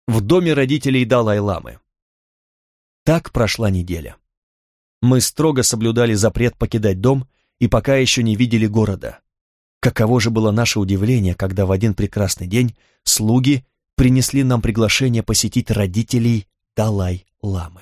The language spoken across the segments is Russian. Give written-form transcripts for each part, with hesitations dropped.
в доме родителей Далай-ламы. Так прошла неделя. Мы строго соблюдали запрет покидать дом и пока еще не видели города. Каково же было наше удивление, когда в один прекрасный день слуги принесли нам приглашение посетить родителей Далай-ламы.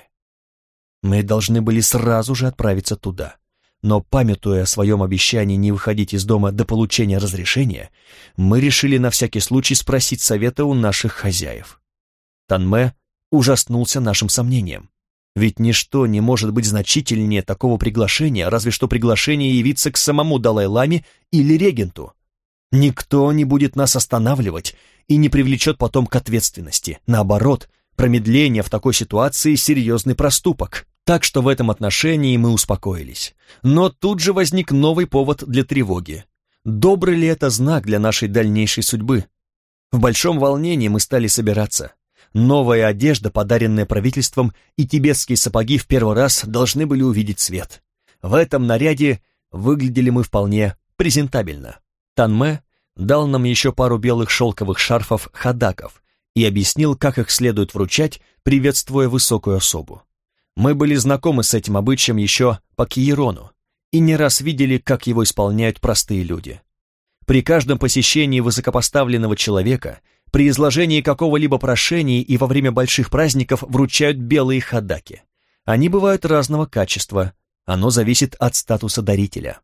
Мы должны были сразу же отправиться туда, но, памятуя о своем обещании не выходить из дома до получения разрешения, мы решили на всякий случай спросить совета у наших хозяев. Танмэ ужаснулся нашим сомнениям. Ведь ничто не может быть значительнее такого приглашения, разве что приглашение явиться к самому Далай-ламе или регенту. Никто не будет нас останавливать и не привлечет потом к ответственности. Наоборот, промедление в такой ситуации – серьезный проступок. Так что в этом отношении мы успокоились. Но тут же возник новый повод для тревоги. Добрый ли это знак для нашей дальнейшей судьбы? В большом волнении мы стали собираться. Новая одежда, подаренная правительством, и тибетские сапоги в первый раз должны были увидеть свет. В этом наряде выглядели мы вполне презентабельно. Танмэ дал нам еще пару белых шелковых шарфов хадаков и объяснил, как их следует вручать, приветствуя высокую особу. Мы были знакомы с этим обычаем еще по Кьерону и не раз видели, как его исполняют простые люди. При каждом посещении высокопоставленного человека, при изложении какого-либо прошения и во время больших праздников вручают белые хадаки. Они бывают разного качества, оно зависит от статуса дарителя.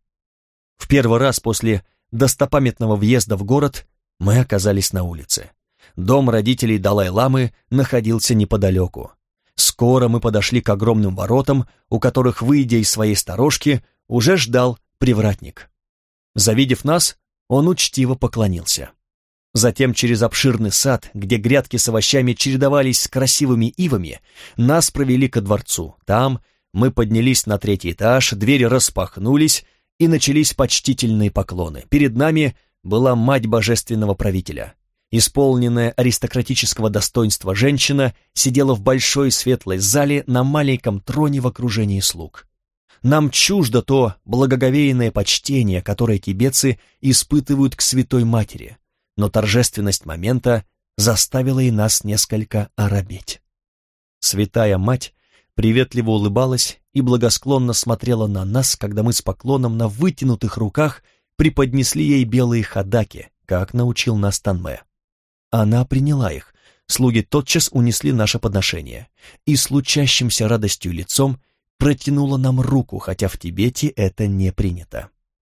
В первый раз после достопамятного въезда в город мы оказались на улице. Дом родителей Далай-ламы находился неподалеку. Скоро мы подошли к огромным воротам, у которых, выйдя из своей сторожки, уже ждал привратник. Завидев нас, он учтиво поклонился. Затем через обширный сад, где грядки с овощами чередовались с красивыми ивами, нас провели ко дворцу. Там мы поднялись на 3-й этаж, двери распахнулись, и начались почтительные поклоны. Перед нами была мать божественного правителя. Исполненная аристократического достоинства женщина сидела в большой светлой зале на маленьком троне в окружении слуг. Нам чуждо то благоговейное почтение, которое тибетцы испытывают к Святой Матери, но торжественность момента заставила и нас несколько оробеть. Святая Мать приветливо улыбалась и благосклонно смотрела на нас, когда мы с поклоном на вытянутых руках преподнесли ей белые хадаки, как научил нас Танмэ. Она приняла их, слуги тотчас унесли наше подношение и с лучащимся радостью лицом протянула нам руку, хотя в Тибете это не принято.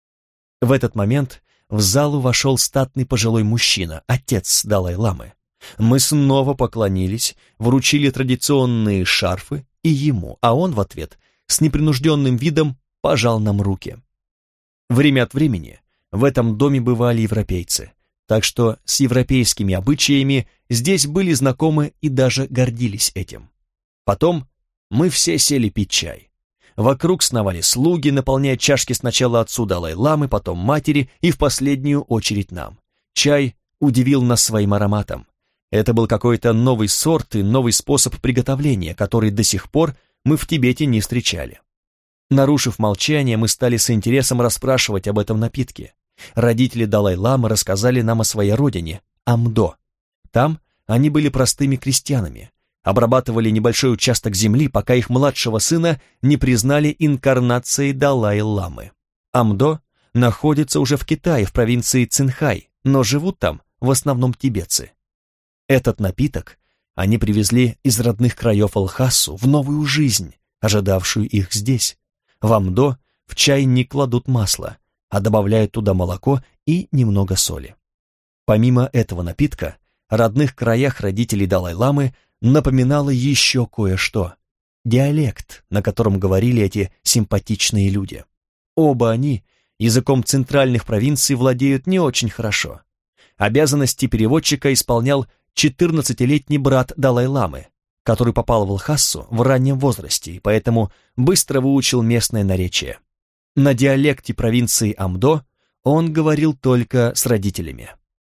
В этот момент в залу вошел статный пожилой мужчина, отец Далай-ламы. Мы снова поклонились, вручили традиционные шарфы и ему, а он в ответ с непринужденным видом пожал нам руки. Время от времени в этом доме бывали европейцы, так что с европейскими обычаями здесь были знакомы и даже гордились этим. Потом мы все сели пить чай. Вокруг сновали слуги, наполняя чашки сначала отцу Далай-ламы, потом матери и в последнюю очередь нам. Чай удивил нас своим ароматом. Это был какой-то новый сорт и новый способ приготовления, который до сих пор мы в Тибете не встречали. Нарушив молчание, мы стали с интересом расспрашивать об этом напитке. Родители Далай-ламы рассказали нам о своей родине, Амдо. Там они были простыми крестьянами, обрабатывали небольшой участок земли, пока их младшего сына не признали инкарнацией Далай-ламы. Амдо находится уже в Китае, в провинции Цинхай, но живут там в основном тибетцы. Этот напиток они привезли из родных краев Лхасу в новую жизнь, ожидавшую их здесь. В Амдо в чай не кладут масло, а добавляют туда молоко и немного соли. Помимо этого напитка, о родных краях родителей Далай-ламы напоминало еще кое-что. Диалект, на котором говорили эти симпатичные люди. Оба они языком центральных провинций владеют не очень хорошо. Обязанности переводчика исполнял 14-летний брат Далай-ламы, который попал в Лхасу в раннем возрасте и поэтому быстро выучил местное наречие. На диалекте провинции Амдо он говорил только с родителями.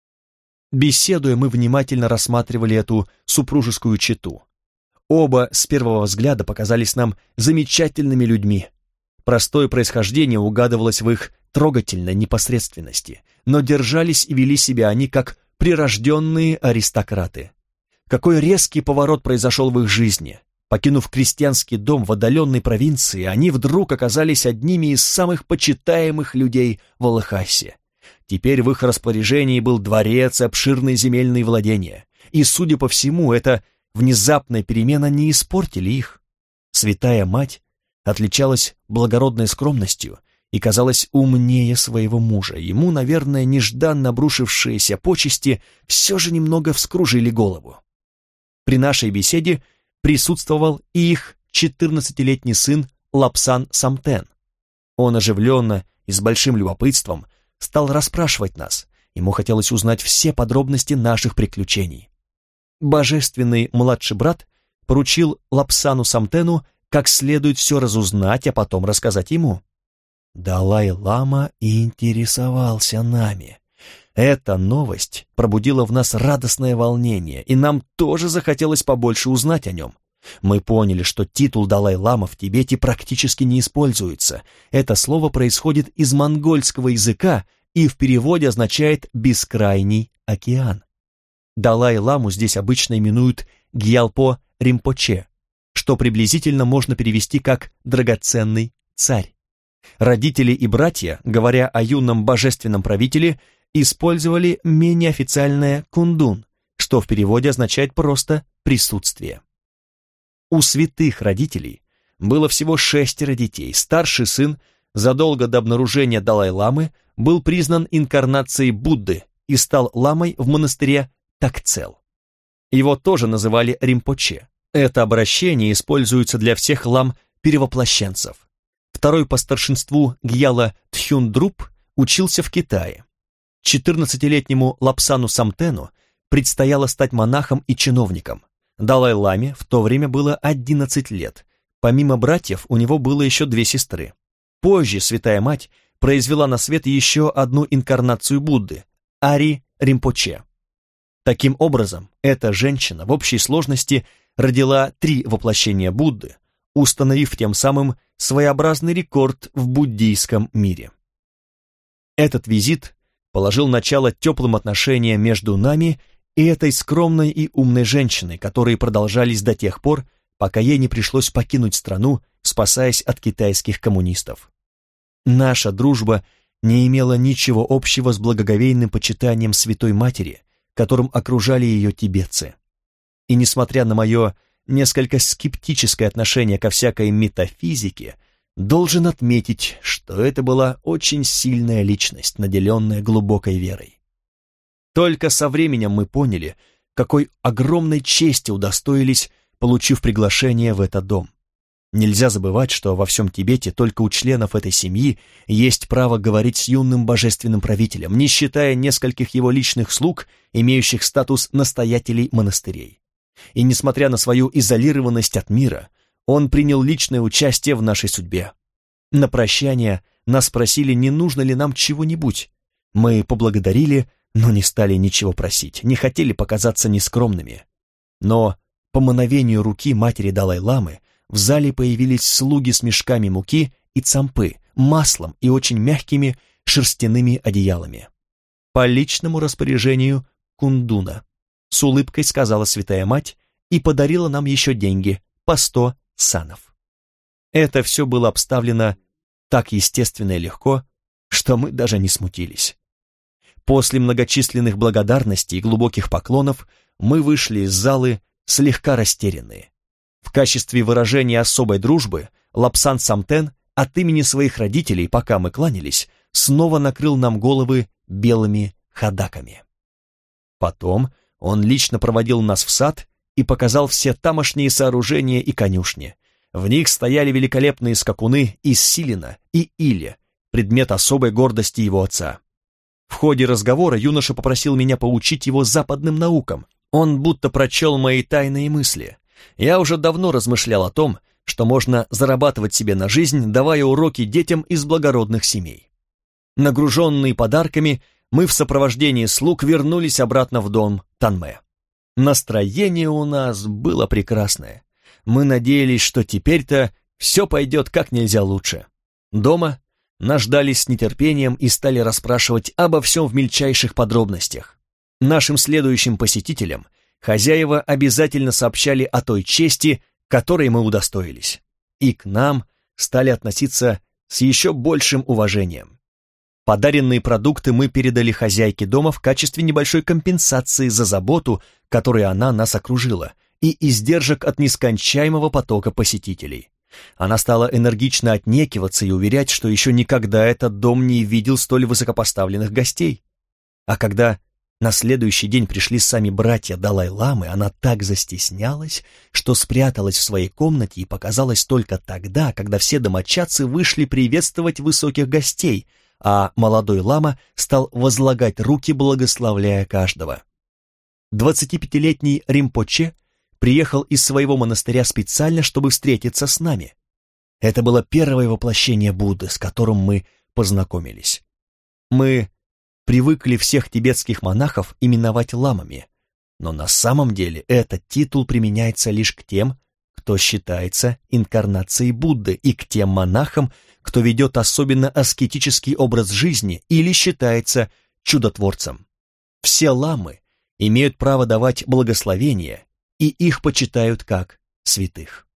Беседуя, мы внимательно рассматривали эту супружескую чету. Оба с первого взгляда показались нам замечательными людьми. Простое происхождение угадывалось в их трогательной непосредственности, но держались и вели себя они как прирожденные аристократы. Какой резкий поворот произошел в их жизни. Покинув крестьянский дом в отдаленной провинции, они вдруг оказались одними из самых почитаемых людей в Алахасе. Теперь в их распоряжении был дворец и обширные земельные владения. И, судя по всему, эта внезапная перемена не испортили их. Святая Мать отличалась благородной скромностью и казалась умнее своего мужа. Ему, наверное, нежданно обрушившиеся почести все же немного вскружили голову. При нашей беседе присутствовал и их 14-летний сын Лапсан Самтен. Он оживленно и с большим любопытством стал расспрашивать нас. Ему хотелось узнать все подробности наших приключений. Божественный младший брат поручил Лапсану Самтену как следует все разузнать, а потом рассказать ему. Далай-лама интересовался нами. Эта новость пробудила в нас радостное волнение, и нам тоже захотелось побольше узнать о нем. Мы поняли, что титул Далай-лама в Тибете практически не используется. Это слово происходит из монгольского языка и в переводе означает «бескрайний океан». Далай-ламу здесь обычно именуют Гьялпо Римпоче, что приблизительно можно перевести как «драгоценный царь». Родители и братья, говоря о юном божественном правителе, использовали менее официальное «кундун», что в переводе означает просто «присутствие». У святых родителей было всего 6 детей. Старший сын задолго до обнаружения Далай-ламы был признан инкарнацией Будды и стал ламой в монастыре Такцел. Его тоже называли Римпоче. Это обращение используется для всех лам-перевоплощенцев. Второй по старшинству Гьяла Тхюндруп учился в Китае. 14-летнему Лапсану Самтену предстояло стать монахом и чиновником. Далай-ламе в то время было 11 лет. Помимо братьев у него было еще 2 сестры. Позже Святая Мать произвела на свет еще одну инкарнацию Будды – Ари Римпоче. Таким образом, эта женщина в общей сложности родила 3 воплощения Будды, установив тем самым своеобразный рекорд в буддийском мире. Этот визит положил начало теплым отношениям между нами и этой скромной и умной женщиной, которые продолжались до тех пор, пока ей не пришлось покинуть страну, спасаясь от китайских коммунистов. Наша дружба не имела ничего общего с благоговейным почитанием Святой Матери, которым окружали ее тибетцы. И несмотря на мое несколько скептическое отношение ко всякой метафизике, должен отметить, что это была очень сильная личность, наделенная глубокой верой. Только со временем мы поняли, какой огромной чести удостоились, получив приглашение в этот дом. Нельзя забывать, что во всем Тибете только у членов этой семьи есть право говорить с юным божественным правителем, не считая нескольких его личных слуг, имеющих статус настоятелей монастырей. И несмотря на свою изолированность от мира, он принял личное участие в нашей судьбе. На прощание нас спросили, не нужно ли нам чего-нибудь. Мы поблагодарили, но не стали ничего просить, не хотели показаться нескромными. Но по мановению руки матери Далай-ламы в зале появились слуги с мешками муки и цампы, маслом и очень мягкими шерстяными одеялами. По личному распоряжению Кундуна, с улыбкой сказала Святая Мать и подарила нам еще деньги, по 100 санов. Это все было обставлено так естественно и легко, что мы даже не смутились. После многочисленных благодарностей и глубоких поклонов мы вышли из залы слегка растерянные. В качестве выражения особой дружбы Лапсан Самтен от имени своих родителей, пока мы кланялись, снова накрыл нам головы белыми ходаками. Потом он лично проводил нас в сад и показал все тамошние сооружения и конюшни. В них стояли великолепные скакуны из Силина и Иля, предмет особой гордости его отца. В ходе разговора юноша попросил меня поучить его западным наукам. Он будто прочел мои тайные мысли. Я уже давно размышлял о том, что можно зарабатывать себе на жизнь, давая уроки детям из благородных семей. Нагруженные подарками, мы в сопровождении слуг вернулись обратно в дом Танме. Настроение у нас было прекрасное. Мы надеялись, что теперь-то все пойдет как нельзя лучше. Дома нас ждали с нетерпением и стали расспрашивать обо всем в мельчайших подробностях. Нашим следующим посетителем хозяева обязательно сообщали о той чести, которой мы удостоились, и к нам стали относиться с еще большим уважением. Подаренные продукты мы передали хозяйке дома в качестве небольшой компенсации за заботу, которой она нас окружила, и издержек от нескончаемого потока посетителей. Она стала энергично отнекиваться и уверять, что еще никогда этот дом не видел столь высокопоставленных гостей. А когда на следующий день пришли сами братья Далай-ламы, она так застеснялась, что спряталась в своей комнате и показалась только тогда, когда все домочадцы вышли приветствовать высоких гостей, а молодой лама стал возлагать руки, благословляя каждого. 25-летний Ринпоче приехал из своего монастыря специально, чтобы встретиться с нами. Это было первое воплощение Будды, с которым мы познакомились. Мы привыкли всех тибетских монахов именовать ламами, но на самом деле этот титул применяется лишь к тем, кто считается инкарнацией Будды, и к тем монахам, кто ведет особенно аскетический образ жизни или считается чудотворцем. Все ламы имеют право давать благословения, и их почитают как святых.